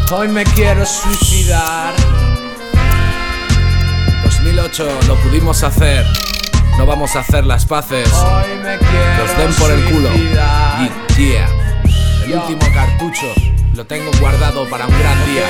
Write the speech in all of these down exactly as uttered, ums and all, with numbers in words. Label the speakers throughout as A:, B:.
A: Hoy me quiero suicidar.
B: dos mil ocho lo pudimos hacer. No vamos a hacer las paces.
A: Hoy me quiero
B: Los den por el culo.
A: suicidar.
B: Y yeah. El último cartucho lo tengo guardado para un gran día.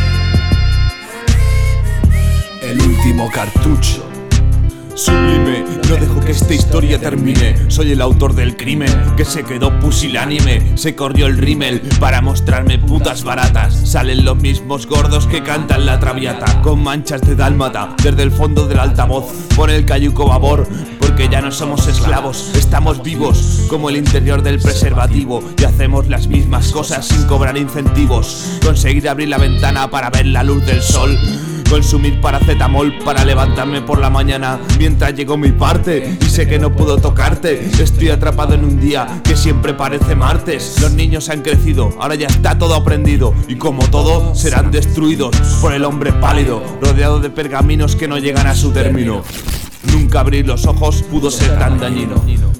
B: El último cartucho.
C: Sublime, no dejo que esta historia termine. Soy el autor del crimen que se quedó pusilánime. Se corrió el rímel para mostrarme putas baratas. Salen los mismos gordos que cantan la traviata, con manchas de dálmata desde el fondo del altavoz. Pone el cayuco babor, porque ya no somos esclavos. Estamos vivos como el interior del preservativo, y hacemos las mismas cosas sin cobrar incentivos. Conseguir abrir la ventana para ver la luz del sol. Consumir paracetamol para levantarme por la mañana mientras llegó mi parte y sé que no puedo tocarte. Estoy atrapado en un día que siempre parece martes. Los niños han crecido, ahora ya está todo aprendido, y como todo serán destruidos por el hombre pálido, rodeado de pergaminos que no llegan a su término. Nunca abrir los ojos pudo ser tan dañino.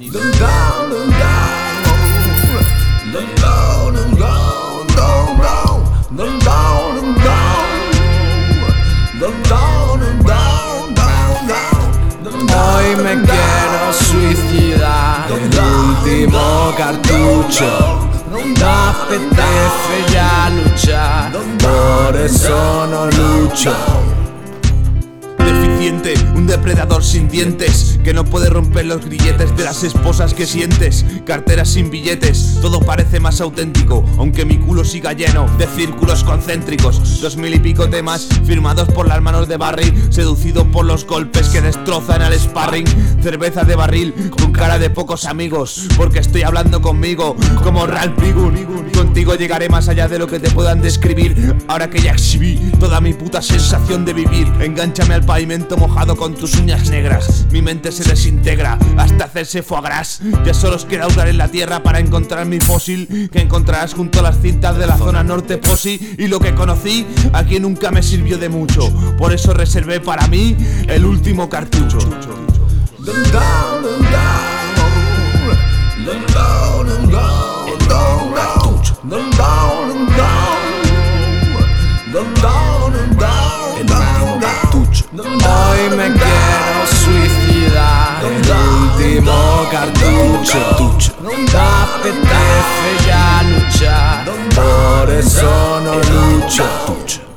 A: Hoy me quiero suicidar. El último cartucho. No apetece ya luchar, por eso no lucho.
C: Deficiente, un depredador sin dientes que no puede romper los grilletes de las esposas que sientes. Carteras sin billetes, todo parece más auténtico, aunque mi culo siga lleno de círculos concéntricos. Dos mil y pico temas firmados por las manos de Barry, seducido por los golpes que destrozan al sparring. Cerveza de barril con cara de pocos amigos, porque estoy hablando conmigo como Ralph Bigun. Contigo llegaré más allá de lo que te puedan describir. Ahora que ya exhibí toda mi puta sensación de vivir, engánchame al pavimento mojado con tus uñas negras. Mi mente se desintegra hasta hacerse foie gras. Ya solo os queda hurgar en la tierra para encontrar mi fósil, que encontrarás junto a las cintas de la zona norte Posi. Y lo que conocí aquí nunca me sirvió de mucho, por eso reservé para mí el último cartucho.
A: Hoy me quiero suicidar. El último cartucho. No apetece ya luchar, por eso no lucho.